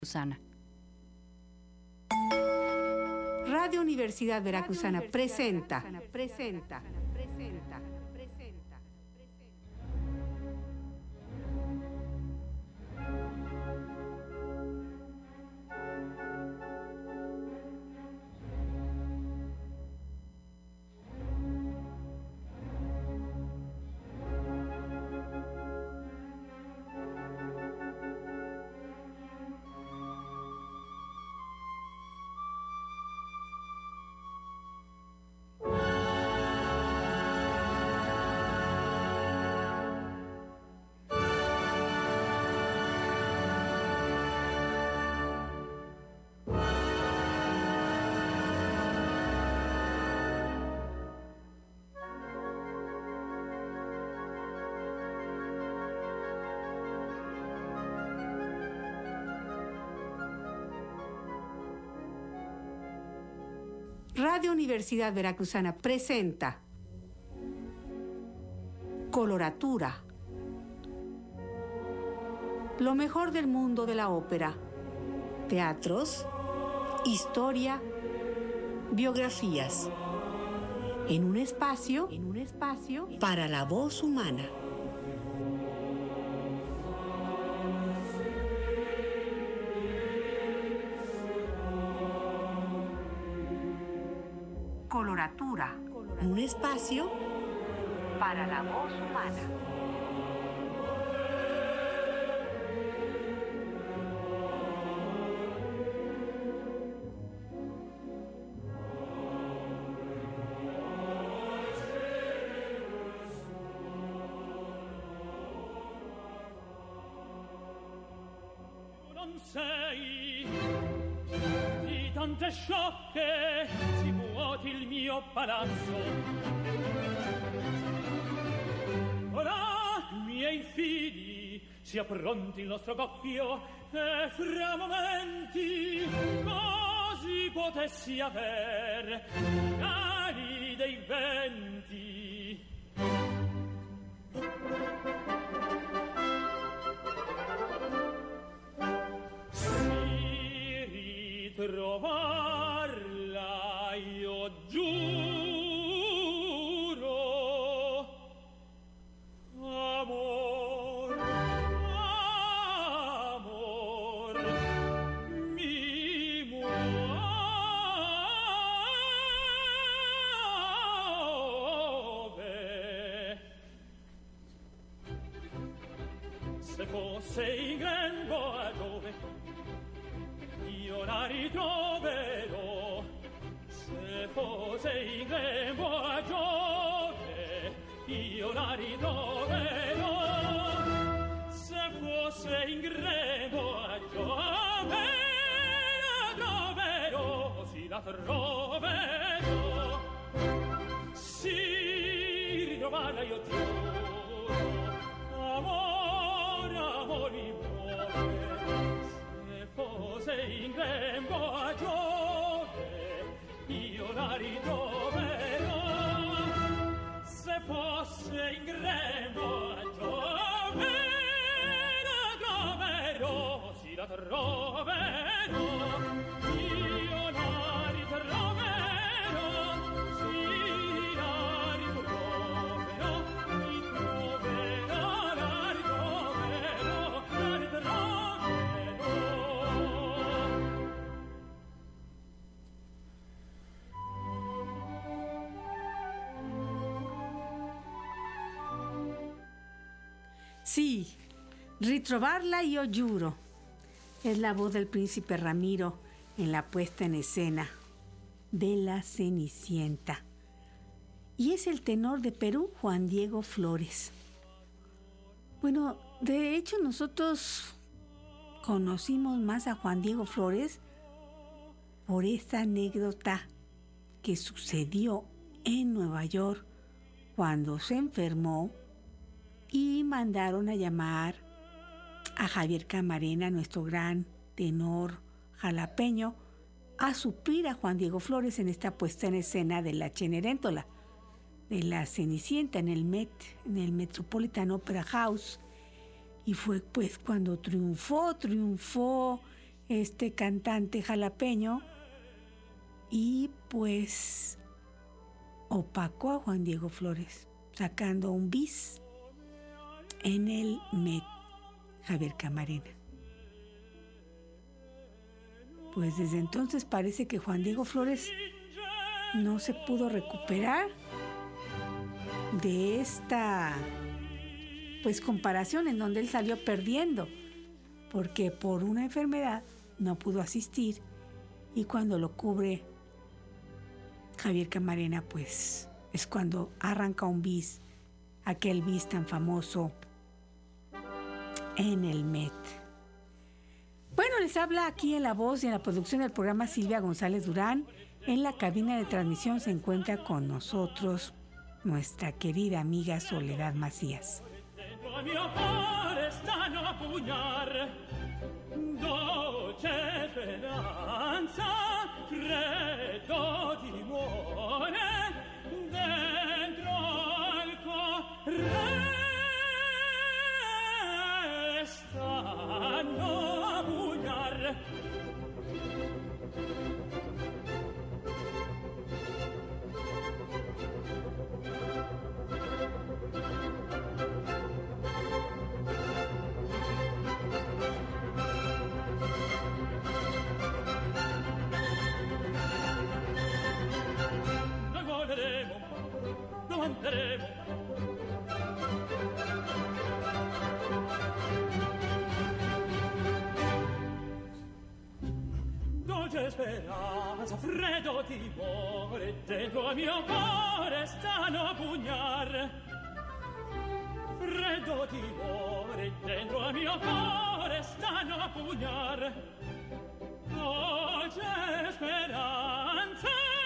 Veracruzana. Radio Universidad Veracruzana presenta. Radio Universidad Veracruzana presenta Coloratura. Lo mejor del mundo de la ópera. Teatros, historia, biografías. En un espacio para la voz humana. Coloratura, un espacio para la voz humana. Non sei di tante sciocche si vuoti il mio palazzo. Ora, miei figli, sia pronti il nostro cocchio, e fra momenti così potessi aver cari dei venti. Si ritrovarla io giuro, amor, amor, mi muove. Se fosse in grembo a dove io la ritroverò, se fosse in grembo a Giove io la ritroverò, se fosse in grembo a Giove la troverò, sì la troverò, sì ritrovarla io giuro, amore, amore mi muove. Se fosse in grembo a Giove io la ritroverò, se fosse in grembo a Giove la troverò, sì la troverò, io la ritroverò, sì la ritroverò, mi troverò, la ritroverò, la ritroverò. Sí, ritrovarla io giuro. Es la voz del príncipe Ramiro en la puesta en escena de La Cenicienta. Y es el tenor de Perú, Juan Diego Flores. Bueno, de hecho nosotros conocimos más a Juan Diego Flores por esta anécdota que sucedió en Nueva York cuando se enfermó y mandaron a llamar a Javier Camarena, nuestro gran tenor jalapeño, a suplir a Juan Diego Flores en esta puesta en escena de la Cenerentola, de la Cenicienta en el Met, en el Metropolitan Opera House. Y fue pues cuando triunfó este cantante jalapeño y pues opacó a Juan Diego Flores, sacando un bis en el Met, Javier Camarena. Pues desde entonces parece que Juan Diego Flores no se pudo recuperar de esta pues comparación en donde él salió perdiendo, porque por una enfermedad no pudo asistir, y cuando lo cubre Javier Camarena, pues es cuando arranca un bis, aquel bis tan famoso en el Met. Bueno, les habla aquí en la voz y en la producción del programa Silvia González Durán. En la cabina de transmisión se encuentra con nosotros nuestra querida amiga Soledad Macías. Dolce speranza, freddo timore, dentro al mio cuore stanno a pugnar. Freddo timore, dentro al mio cuore stanno a pugnar. Dolce speranza,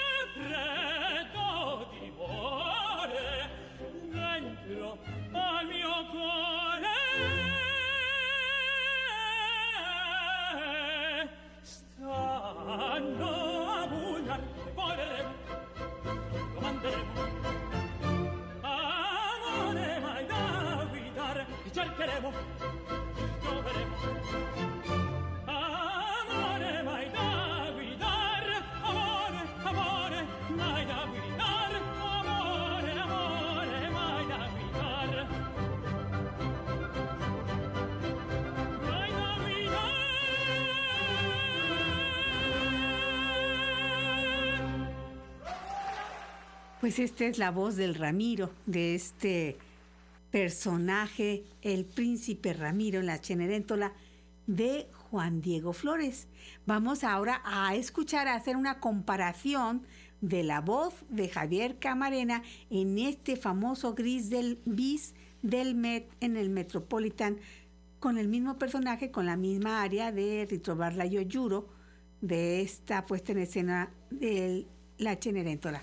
freddo timore, dentro al mio cuore stanno a pugnar. Voleremo, domanderemo, amore mai da guidare, cercheremo, troveremo, amore mai da guidare, amore, amore mai da guidare, amore, amore mai da guidare, mai da guidare. Pues esta es la voz del Ramiro, de este personaje, el príncipe Ramiro en la Cenerentola de Juan Diego Flores. Vamos ahora a escuchar, a hacer una comparación de la voz de Javier Camarena en este famoso bis del Met en el Metropolitan, con el mismo personaje, con la misma área de Ritrovarla Io Giuro, de esta puesta en escena de la Cenerentola.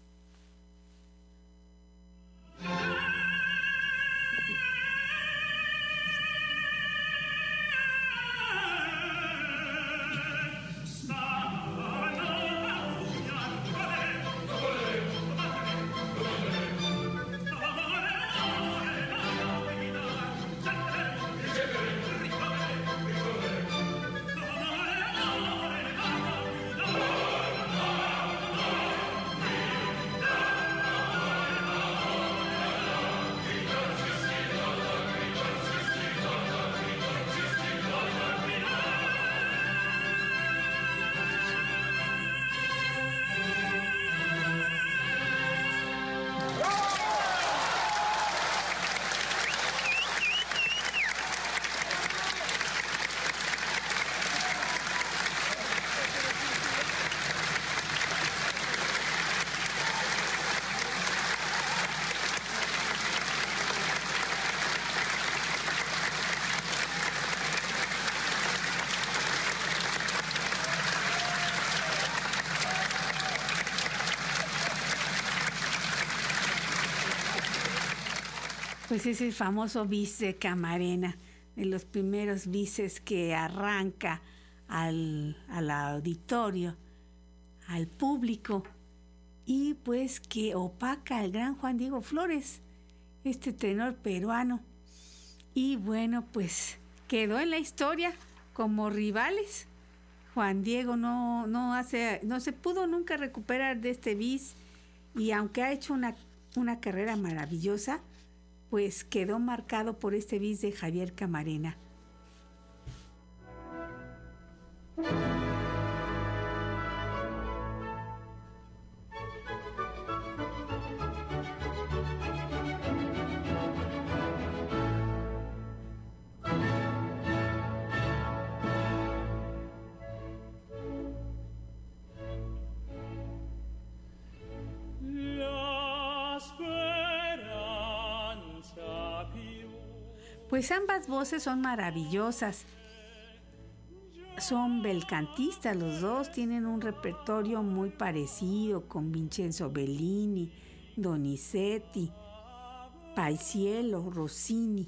Pues es el famoso bis de Camarena, de los primeros bises que arranca al auditorio, al público, y pues que opaca al gran Juan Diego Flores, este tenor peruano. Y bueno, pues quedó en la historia como rivales, Juan Diego no se pudo nunca recuperar de este bis, y aunque ha hecho una carrera maravillosa, pues quedó marcado por este bis de Javier Camarena. Pues ambas voces son maravillosas. Son belcantistas los dos, tienen un repertorio muy parecido con Vincenzo Bellini, Donizetti, Paisiello, Rossini.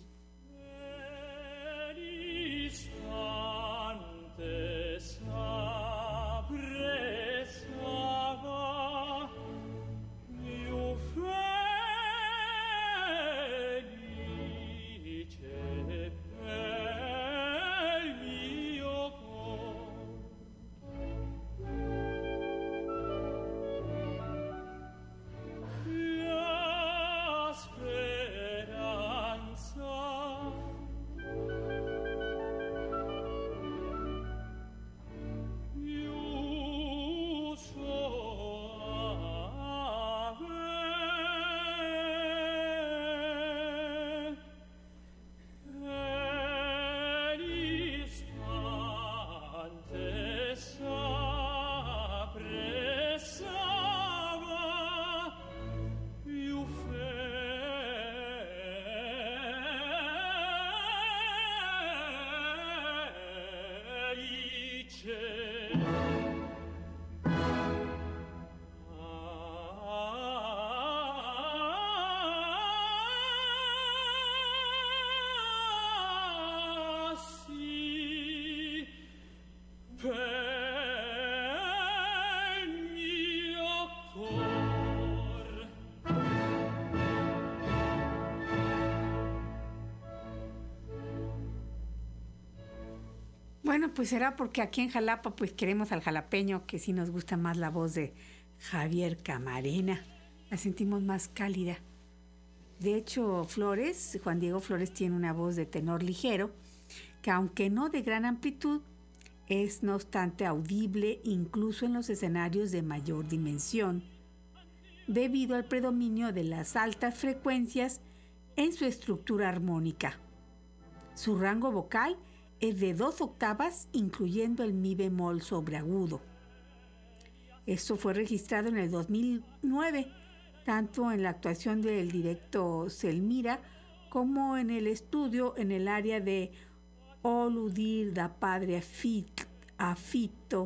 Bueno, pues será porque aquí en Jalapa pues queremos al jalapeño, que sí nos gusta más la voz de Javier Camarena, la sentimos más cálida. De hecho, Juan Diego Flores tiene una voz de tenor ligero, que aunque no de gran amplitud, es no obstante audible incluso en los escenarios de mayor dimensión, debido al predominio de las altas frecuencias en su estructura armónica. Su rango vocal es de 2 octavas, incluyendo el mi bemol sobreagudo. Esto fue registrado en el 2009, tanto en la actuación del directo Selmira como en el estudio en el área de Oludir da Padre Aflito,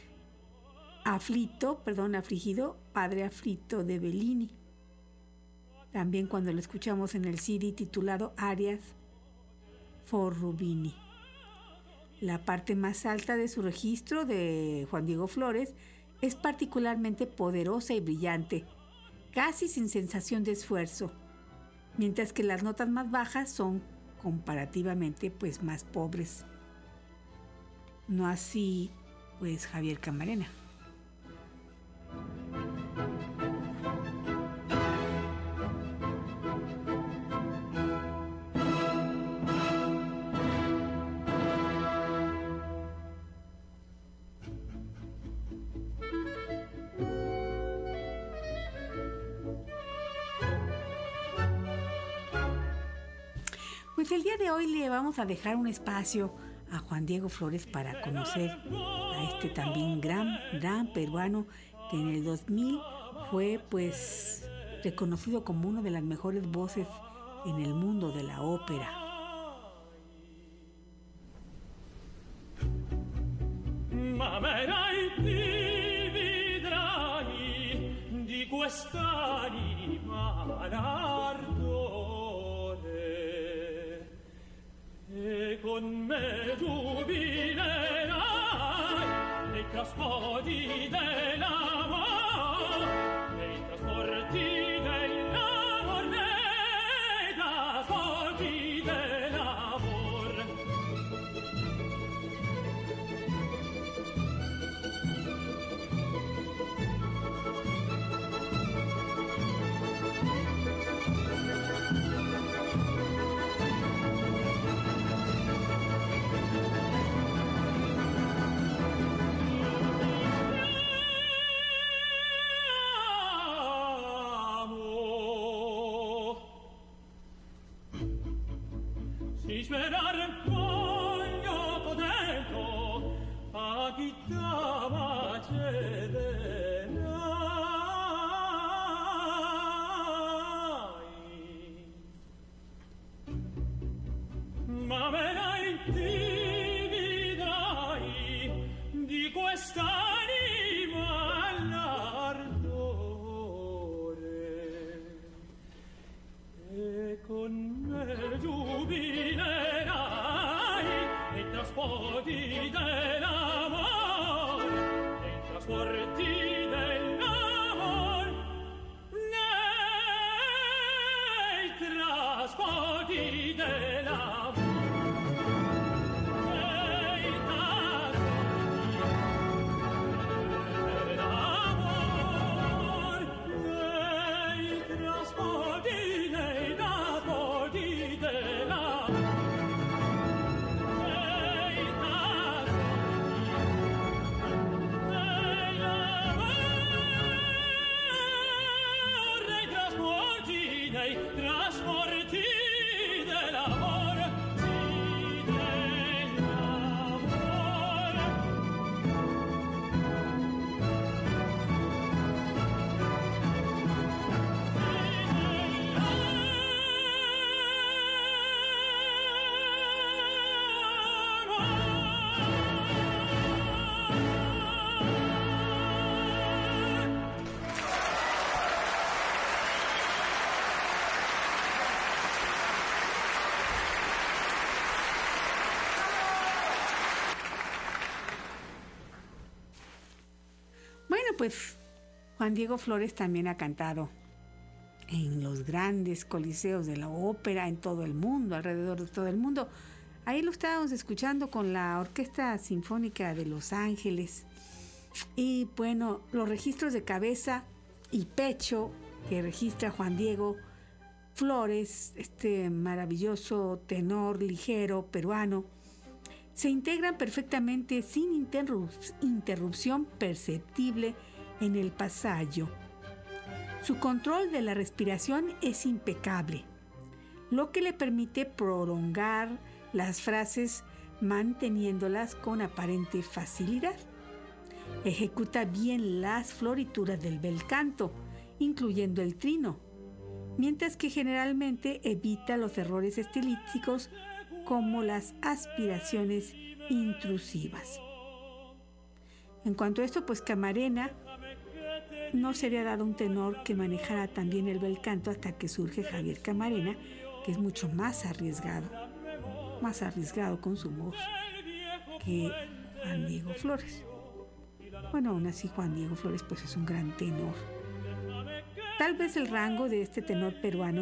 Padre Aflito de Bellini. También cuando lo escuchamos en el CD titulado Arias for Rubini. La parte más alta de su registro de Juan Diego Flores es particularmente poderosa y brillante, casi sin sensación de esfuerzo, mientras que las notas más bajas son comparativamente pues más pobres. No así pues Javier Camarena. Pues el día de hoy le vamos a dejar un espacio a Juan Diego Flores para conocer a este también gran peruano que en el 2000 fue pues reconocido como una de las mejores voces en el mundo de la ópera. M'amerai, ti vedrai di quest'anima l'ardore e con me giubilerai nei trasporti dell'amor, nei trasporti dell'amor, nei trasporti dell'amor. Ma me la intividrai di quest'anima l'ardore e con me giubilerai nei trasporti dell'amor, nei trasporti dell'amor, nei trasporti dell'amor. Pues Juan Diego Flores también ha cantado en los grandes coliseos de la ópera en todo el mundo, alrededor de todo el mundo. Ahí lo estábamos escuchando con la Orquesta Sinfónica de Los Ángeles. Y bueno, los registros de cabeza y pecho que registra Juan Diego Flores, este maravilloso tenor ligero peruano, se integran perfectamente sin interrupción perceptible en el pasallo. Su control de la respiración es impecable, lo que le permite prolongar las frases manteniéndolas con aparente facilidad. Ejecuta bien las florituras del bel canto, incluyendo el trino, mientras que generalmente evita los errores estilísticos como las aspiraciones intrusivas. En cuanto a esto, pues Camarena no se había dado un tenor que manejara también el bel canto hasta que surge Javier Camarena, que es mucho más arriesgado con su voz que Juan Diego Flores. Bueno, aún así Juan Diego Flores pues es un gran tenor. Tal vez el rango de este tenor peruano,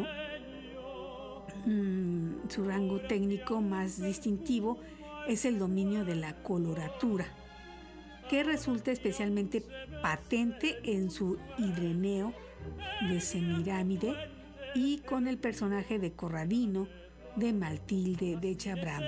su rango técnico más distintivo es el dominio de la coloratura, que resulta especialmente patente en su Ireneo de Semiramide y con el personaje de Corradino de Matilde de Chabram.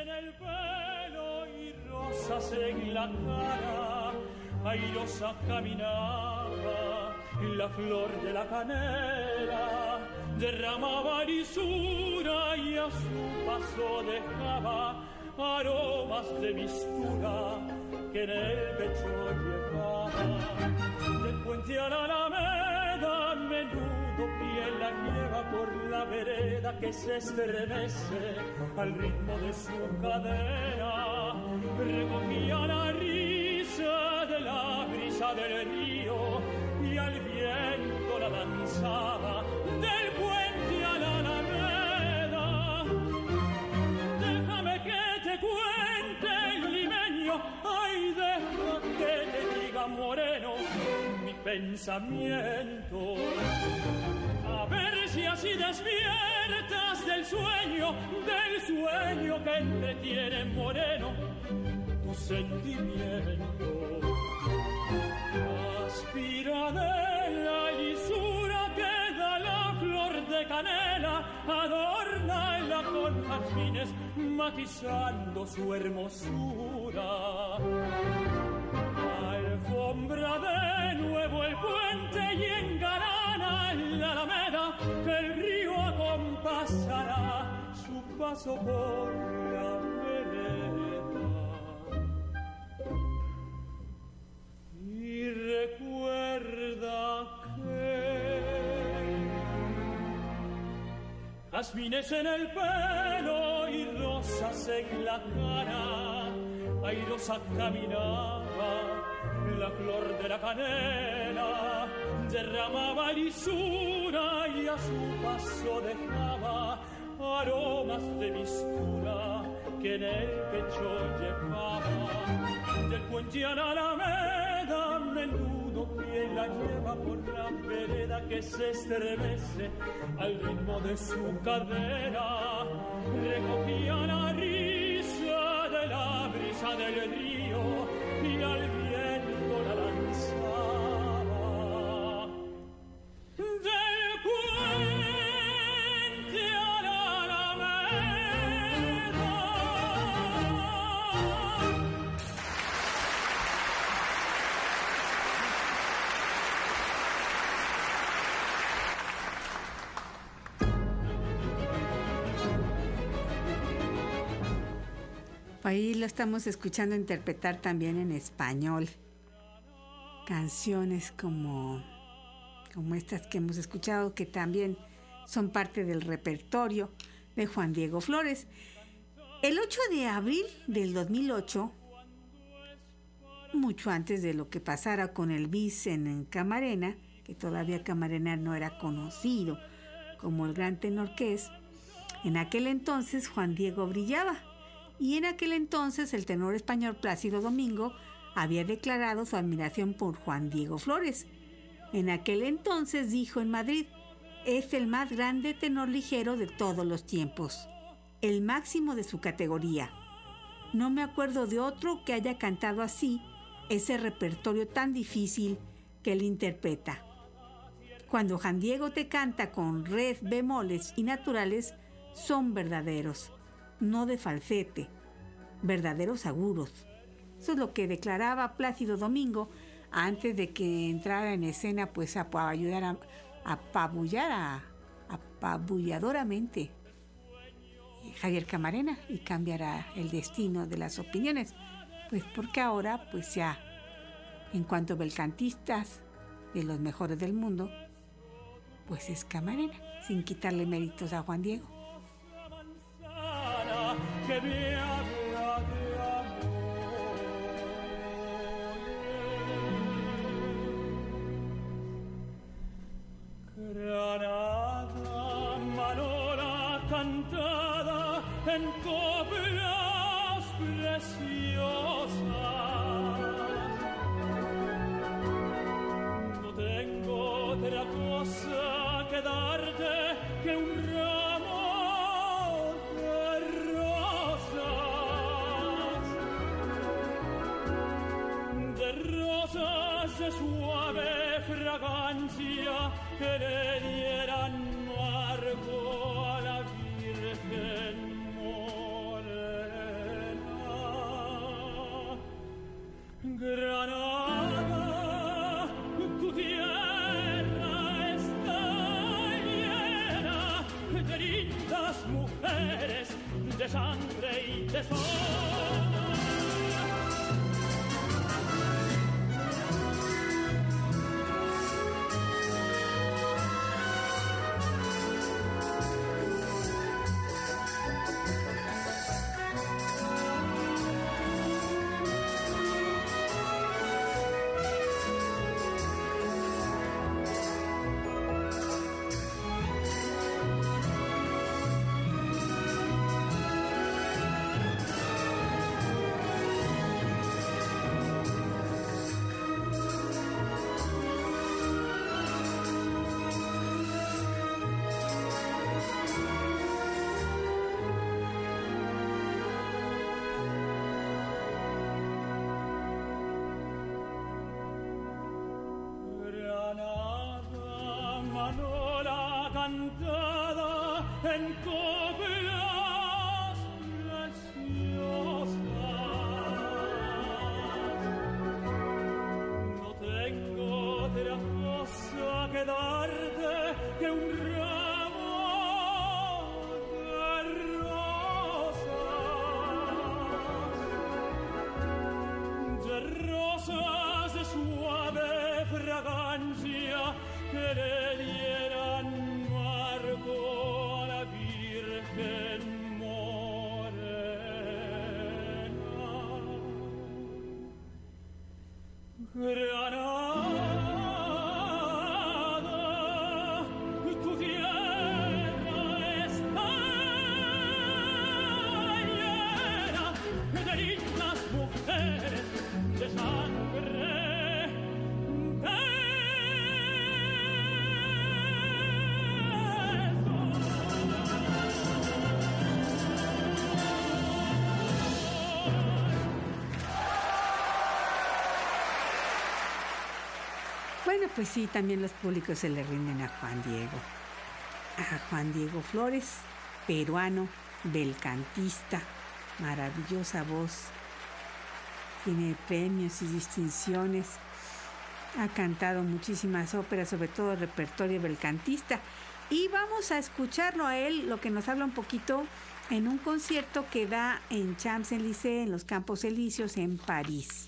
Airosa caminaba, la flor de la canela derramaba lisura y a su paso dejaba aromas de mistura que en el pecho llevaba. Del puente a la alameda, menudo pie la lleva por la vereda que se estremece al ritmo de su cadera. Recogía la risa de la brisa del río y al viento la danzaba del puente a la alameda. Déjame que te cuente el limeño, ay, deja que te diga moreno mi pensamiento. A ver si así despiertas del sueño que entretiene moreno tu sentimiento. Aspira de la lisura que da la flor de canela, adórnala con jazmines matizando su hermosura. Alfombra de nuevo el puente y engalana la alameda, que el río acompasará su paso por la vereda. jazmines en el pelo y rosas en la cara. Airosa caminaba, la flor de la canela derramaba lisura y a su paso dejaba aromas de mistura que en el pecho llevaba. Del puente a la alameda, menudo pie la lleva por la vereda que se estremece al ritmo de su cadera. Recogía la risa de la brisa del río y al viento la lanzaba. Del puente a la Ahí lo estamos escuchando interpretar también en español. Canciones como estas que hemos escuchado, que también son parte del repertorio de Juan Diego Flores. El 8 de abril del 2008, mucho antes de lo que pasara con el bis en Camarena, que todavía Camarena no era conocido como el gran tenor que es, en aquel entonces Juan Diego brillaba. Y en aquel entonces el tenor español Plácido Domingo había declarado su admiración por Juan Diego Flores. En aquel entonces dijo en Madrid: es el más grande tenor ligero de todos los tiempos, el máximo de su categoría. No me acuerdo de otro que haya cantado así ese repertorio tan difícil que él interpreta. Cuando Juan Diego te canta con red, bemoles y naturales, son verdaderos, no de falsete, verdaderos agudos. Eso es lo que declaraba Plácido Domingo antes de que entrara en escena, pues a ayudar a apabulladoramente Javier Camarena y cambiará el destino de las opiniones, pues porque ahora pues ya en cuanto a belcantistas de los mejores del mundo, pues es Camarena, sin quitarle méritos a Juan Diego. Que me habla de amor. Granada, Manora cantada en coplas preciosas. No tengo otra cosa que darte que un ramo de rosas de suave fragancia que le dieran marco a la Virgen morena. Granada, tu tierra está llena de lindas mujeres, de sangre y de sol. Cantada en coplas preciosas. No tengo otra cosa que darte que un ramo de rosas de suave fragancia que le dieran marco a la vida. Granada, tu tierra está llena de lindas mujeres de sangre. Bueno, pues sí, también los públicos se le rinden a Juan Diego. A Juan Diego Flores, peruano, belcantista, maravillosa voz. Tiene premios y distinciones. Ha cantado muchísimas óperas, sobre todo el repertorio belcantista. Y vamos a escucharlo a él, lo que nos habla un poquito en un concierto que da en Champs-Élysées, en los Campos Elíseos, en París.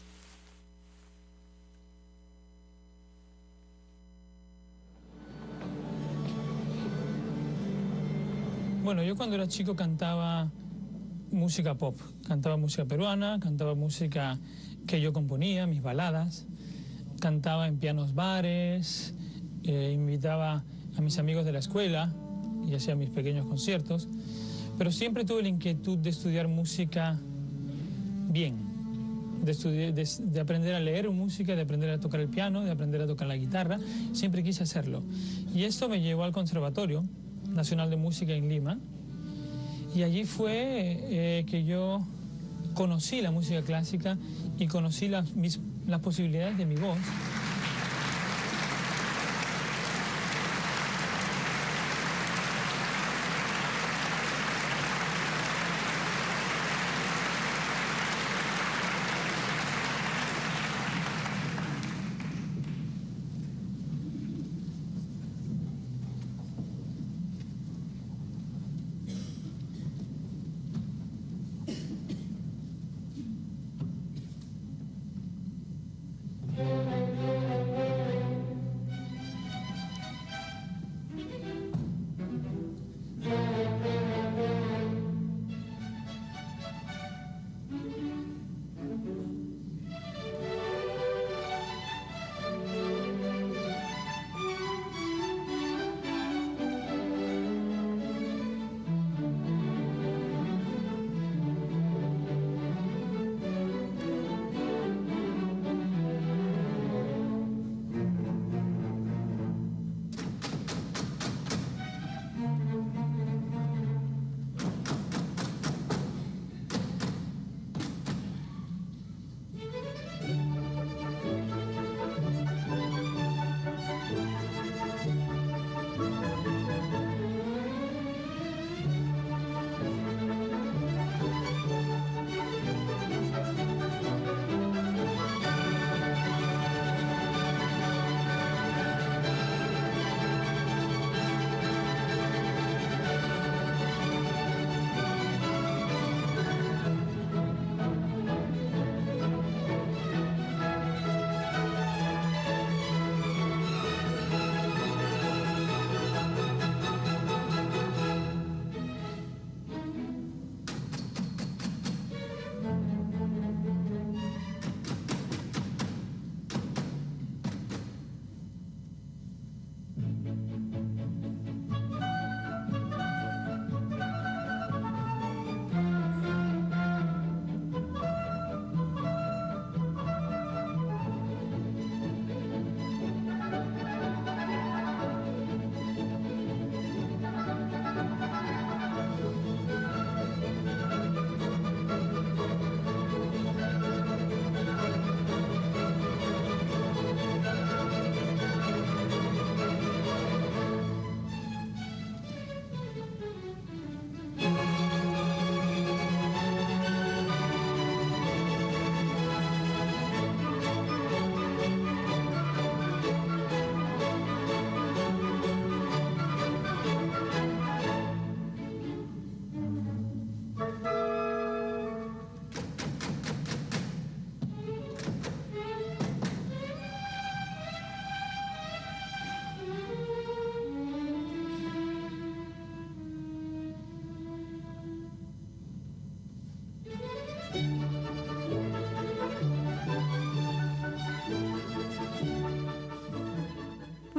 Bueno, yo cuando era chico cantaba música pop, cantaba música peruana, cantaba música que yo componía, mis baladas, cantaba en pianos bares, invitaba a mis amigos de la escuela y hacía mis pequeños conciertos, pero siempre tuve la inquietud de estudiar música bien, de aprender a leer música, de aprender a tocar el piano, de aprender a tocar la guitarra, siempre quise hacerlo. Y esto me llevó al Conservatorio Nacional de Música en Lima, y allí fue que yo conocí la música clásica y conocí las posibilidades de mi voz.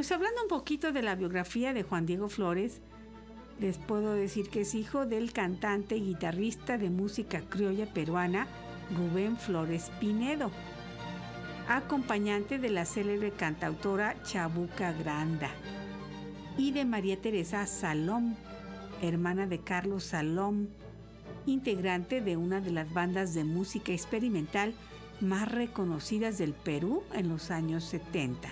Pues hablando un poquito de la biografía de Juan Diego Flores, les puedo decir que es hijo del cantante y guitarrista de música criolla peruana Rubén Flores Pinedo, acompañante de la célebre cantautora Chabuca Granda, y de María Teresa Salom, hermana de Carlos Salom, integrante de una de las bandas de música experimental más reconocidas del Perú en los años 70.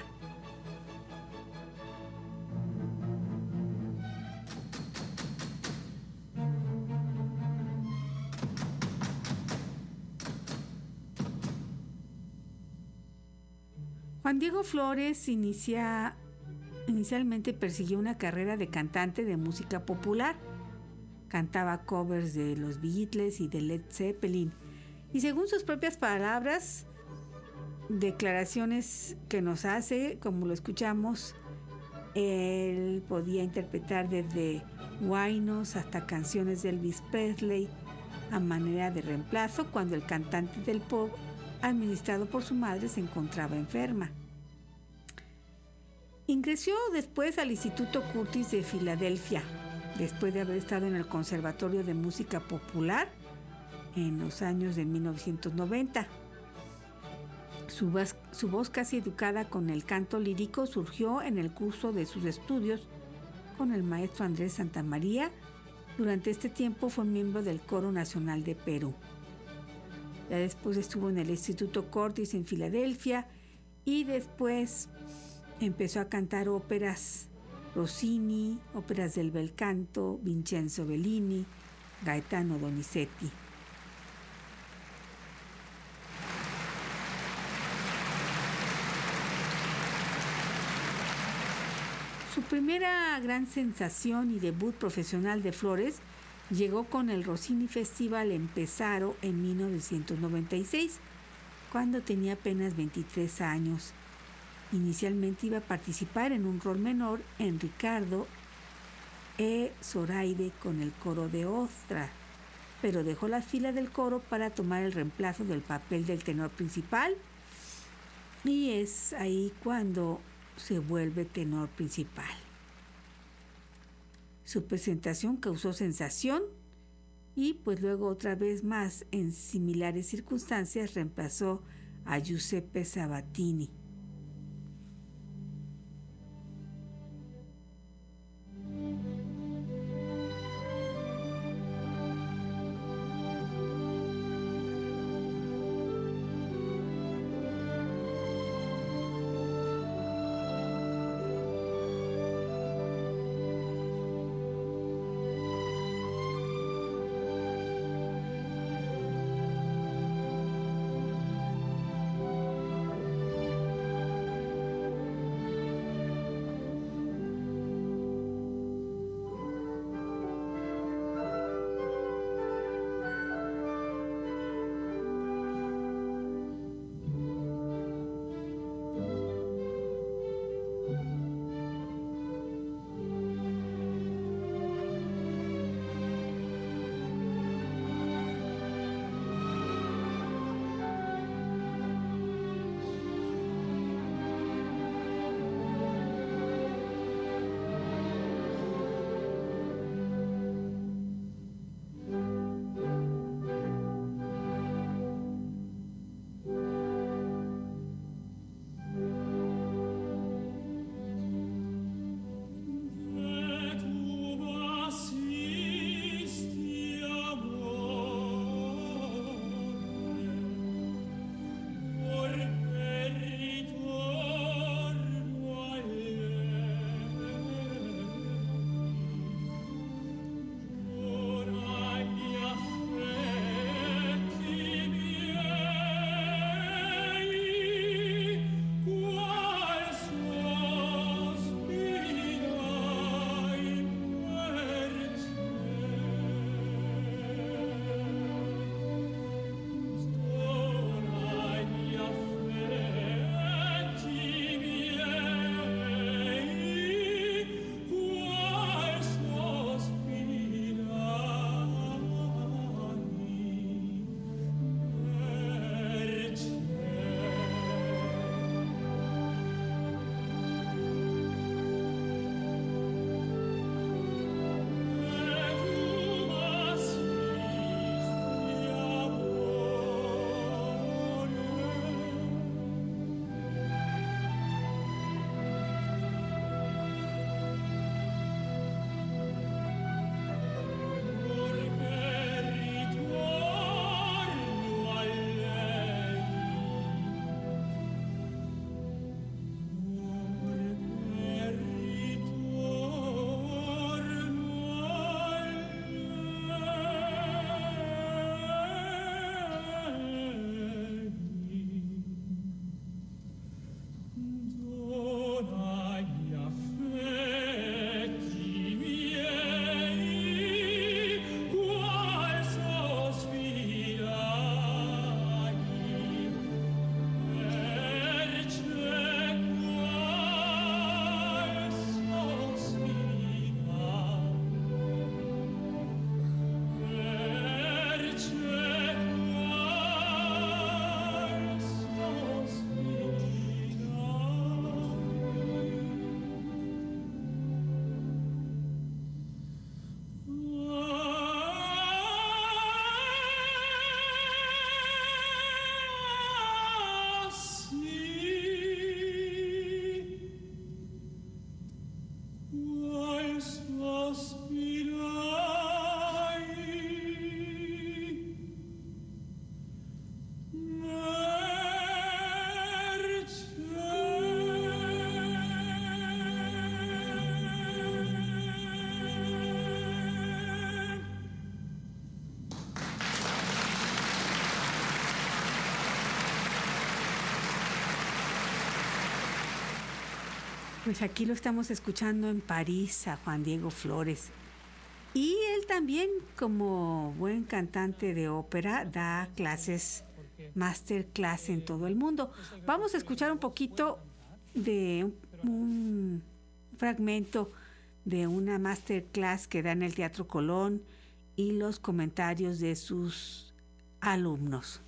Juan Diego Flores inicialmente persiguió una carrera de cantante de música popular. Cantaba covers de los Beatles y de Led Zeppelin. Y según sus propias palabras, declaraciones que nos hace, como lo escuchamos, él podía interpretar desde huaynos hasta canciones de Elvis Presley a manera de reemplazo cuando el cantante del pop, administrado por su madre, se encontraba enferma. Ingresó después al Instituto Curtis de Filadelfia, después de haber estado en el Conservatorio de Música Popular en los años de 1990. Su voz casi educada con el canto lírico surgió en el curso de sus estudios con el maestro Andrés Santamaría. Durante este tiempo fue miembro del Coro Nacional de Perú. Ya después estuvo en el Instituto Curtis en Filadelfia y después empezó a cantar óperas Rossini, óperas del bel canto, Vincenzo Bellini, Gaetano Donizetti. Su primera gran sensación y debut profesional de Flores llegó con el Rossini Festival en Pesaro en 1996, cuando tenía apenas 23 años. Inicialmente iba a participar en un rol menor en Ricardo e Zoraide con el coro de Ostra, pero dejó la fila del coro para tomar el reemplazo del papel del tenor principal, y es ahí cuando se vuelve tenor principal. Su presentación causó sensación y pues luego otra vez más en similares circunstancias reemplazó a Giuseppe Sabatini. Pues aquí lo estamos escuchando en París a Juan Diego Flores. Y él también, como buen cantante de ópera, da clases, masterclass en todo el mundo. Vamos a escuchar un poquito de un fragmento de una masterclass que da en el Teatro Colón y los comentarios de sus alumnos.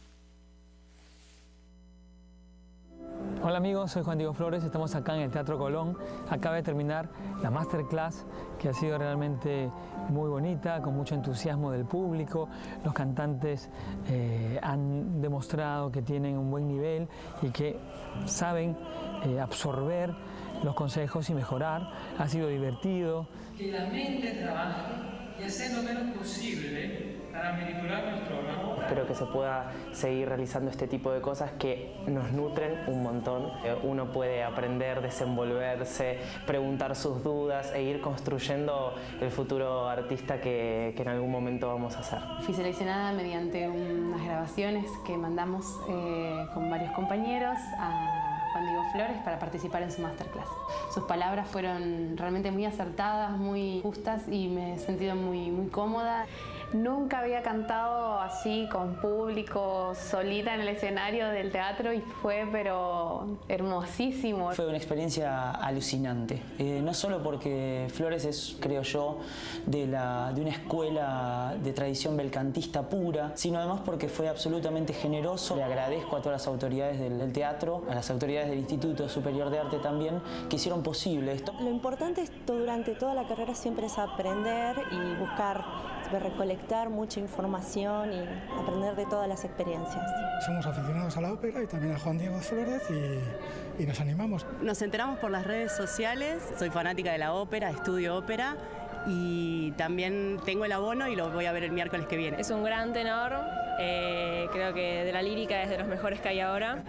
Hola amigos, soy Juan Diego Flores, estamos acá en el Teatro Colón. Acaba de terminar la masterclass que ha sido realmente muy bonita, con mucho entusiasmo del público. Los cantantes han demostrado que tienen un buen nivel y que saben absorber los consejos y mejorar. Ha sido divertido. Que la mente trabaje y hacer lo menos posible para manipular nuestro órgano. Espero que se pueda seguir realizando este tipo de cosas que nos nutren un montón. Uno puede aprender, desenvolverse, preguntar sus dudas e ir construyendo el futuro artista que en algún momento vamos a ser. Fui seleccionada mediante unas grabaciones que mandamos con varios compañeros a Juan Diego Flores para participar en su masterclass. Sus palabras fueron realmente muy acertadas, muy justas y me he sentido muy cómoda. Nunca había cantado así con público, solita en el escenario del teatro y fue pero hermosísimo. Fue una experiencia alucinante, no solo porque Flores es, creo yo, de una escuela de tradición belcantista pura, sino además porque fue absolutamente generoso. Le agradezco a todas las autoridades del teatro, a las autoridades del Instituto Superior de Arte también, que hicieron posible esto. Lo importante durante toda la carrera siempre es aprender y buscar, recolectar mucha información y aprender de todas las experiencias. Somos aficionados a la ópera y también a Juan Diego Flores y nos animamos. Nos enteramos por las redes sociales, soy fanática de la ópera, estudio ópera y también tengo el abono y lo voy a ver el miércoles que viene. Es un gran tenor, creo que de la lírica es de los mejores que hay ahora.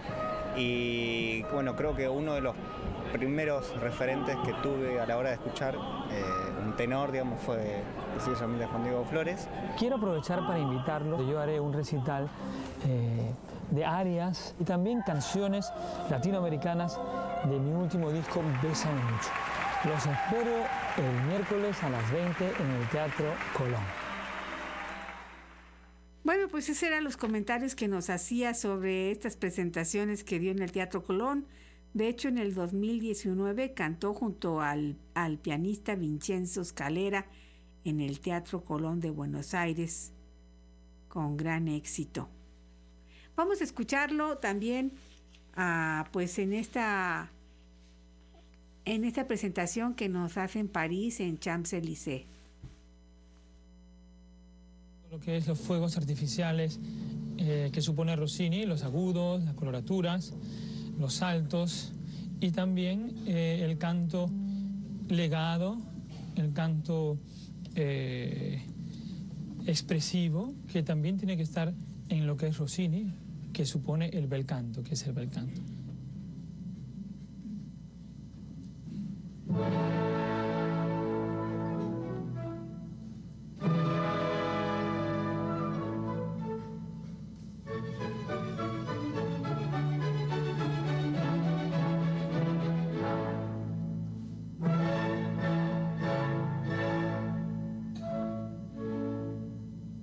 Y bueno, creo que uno de los primeros referentes que tuve a la hora de escuchar un tenor, digamos, fue precisamente Juan Diego Flores. Quiero aprovechar para invitarlos. Yo haré un recital de arias y también canciones latinoamericanas de mi último disco, Bésame Mucho. Los espero el miércoles a las 20 en el Teatro Colón. Bueno, pues esos eran los comentarios que nos hacía sobre estas presentaciones que dio en el Teatro Colón. De hecho, en el 2019 cantó junto al pianista Vincenzo Scalera en el Teatro Colón de Buenos Aires con gran éxito. Vamos a escucharlo también pues en esta presentación que nos hace en París, en Champs-Élysées. Lo que es los fuegos artificiales que supone Rossini, los agudos, las coloraturas, los saltos y también el canto legado, el canto expresivo, que también tiene que estar en lo que es Rossini, que supone el bel canto, que es el bel canto.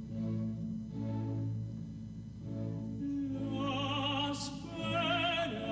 Las penas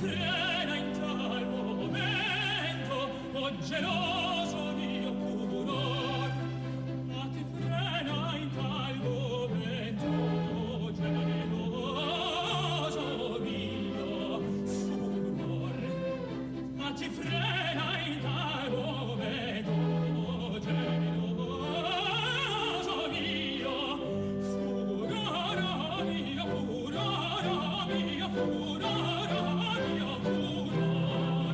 frena in tal momento, oh geloso mio furor, ma ti frena in tal momento, oh geloso mio furor, ma ti frena in tal momento, oh geloso mio furor, mio furor, mio furor, mio furor.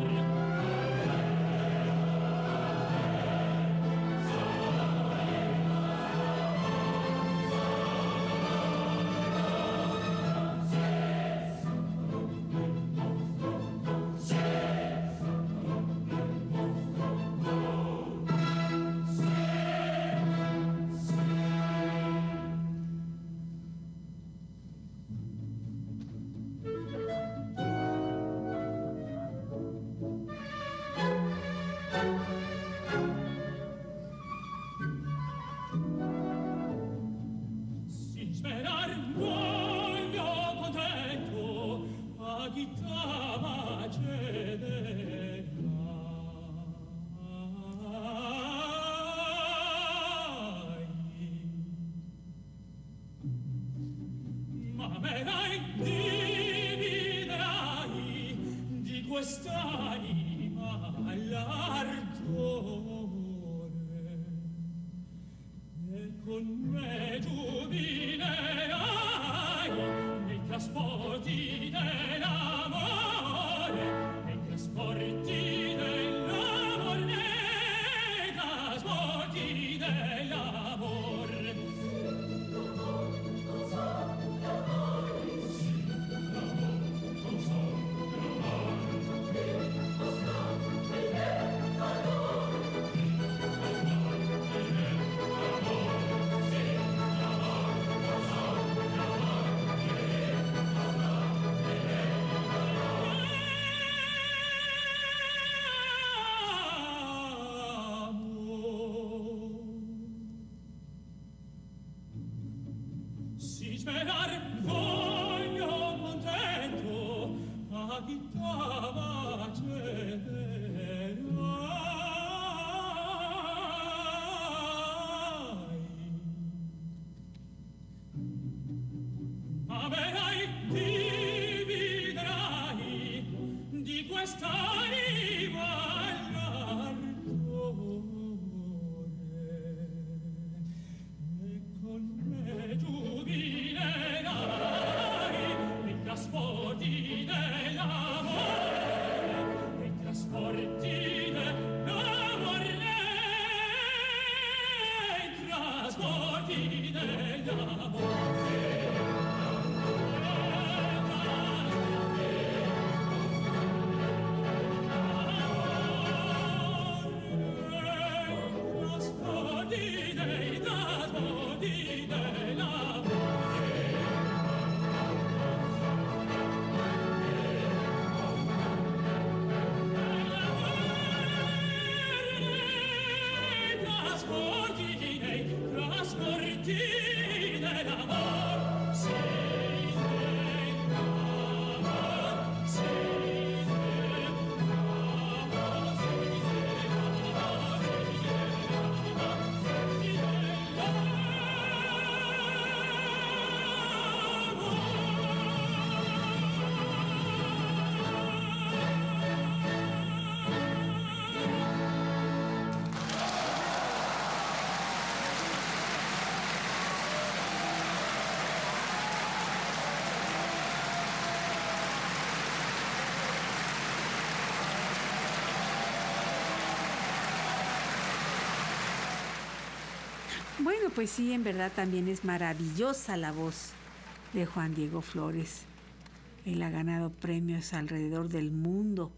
Si sperar voglio contento a chi t'ama cederai, ma me dai dividerai di quest'anima l'ardore, e con me giubilerai nei trasporti dell'amore, nei trasporti dell'amore, nei trasporti dell'amore. Si sperar voglio contento a chi t'ama cederai, ma verai dividerai di quest'anima l'ardore, e con me giubilerai nei trasporti dell'amore, nei trasporti dell'amore, nei trasporti dell'amore. Bueno, pues sí, en verdad también es maravillosa la voz de Juan Diego Flores. Él ha ganado premios alrededor del mundo.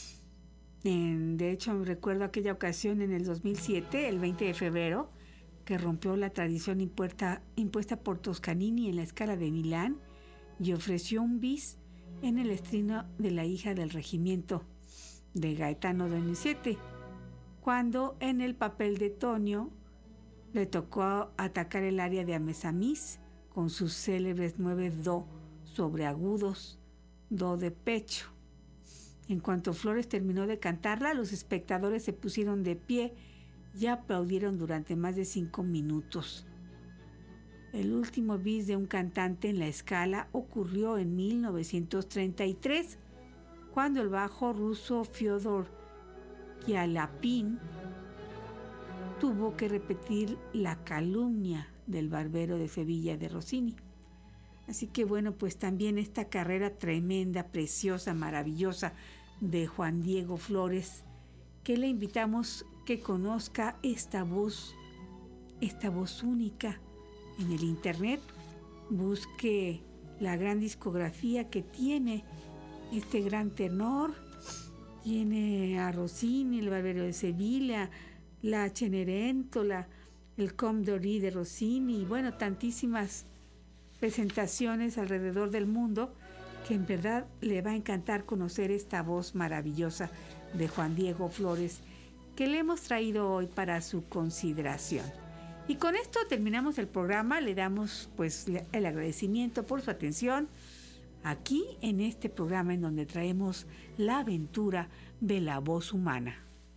De hecho, recuerdo aquella ocasión en el 2007, el 20 de febrero, que rompió la tradición impuesta por Toscanini en la Scala de Milán y ofreció un bis en el estreno de La hija del regimiento de Gaetano Donizetti, cuando en el papel de Tonio le tocó atacar el área de Amesamis con sus célebres 9 do sobreagudos, do de pecho. En cuanto Flores terminó de cantarla, los espectadores se pusieron de pie y aplaudieron durante más de 5 minutos. El último bis de un cantante en la escala ocurrió en 1933, cuando el bajo ruso Fyodor Kyalapin tuvo que repetir la calumnia del Barbero de Sevilla de Rossini. Así que bueno, pues también esta carrera tremenda, preciosa, maravillosa de Juan Diego Flores, que le invitamos que conozca esta voz única en el internet. Busque la gran discografía que tiene este gran tenor. Tiene a Rossini, el Barbero de Sevilla, la Cenerentola, el Comte d'Ory de Rossini, y bueno, tantísimas presentaciones alrededor del mundo, que en verdad le va a encantar conocer esta voz maravillosa de Juan Diego Flores, que le hemos traído hoy para su consideración. Y con esto terminamos el programa. Le damos pues el agradecimiento por su atención aquí en este programa en donde traemos la aventura de la voz humana.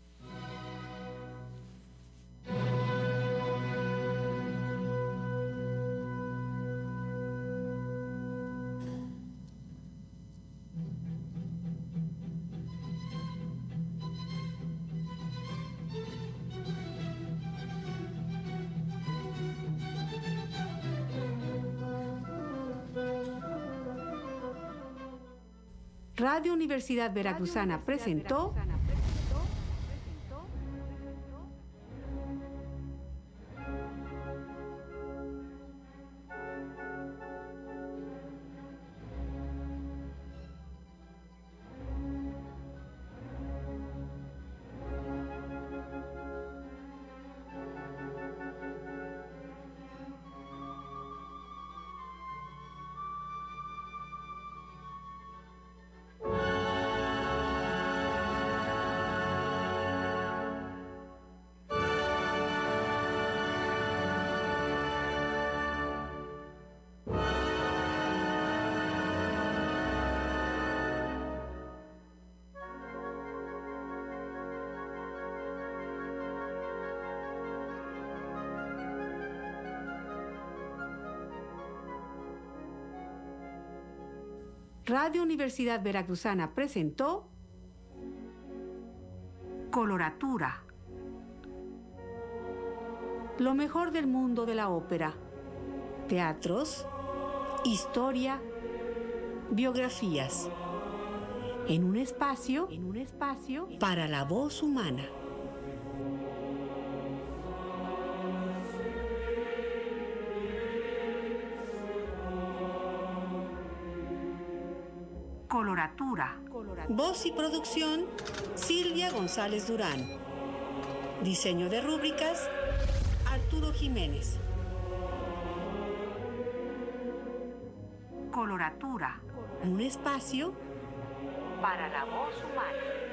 Radio Universidad Veracruzana presentó Radio Universidad Veracruzana presentó Coloratura, lo mejor del mundo de la ópera, teatros, historia, biografías, en un espacio para la voz humana. Coloratura. Voz y producción, Silvia González Durán. Diseño de rúbricas, Arturo Jiménez. Coloratura. Un espacio para la voz humana.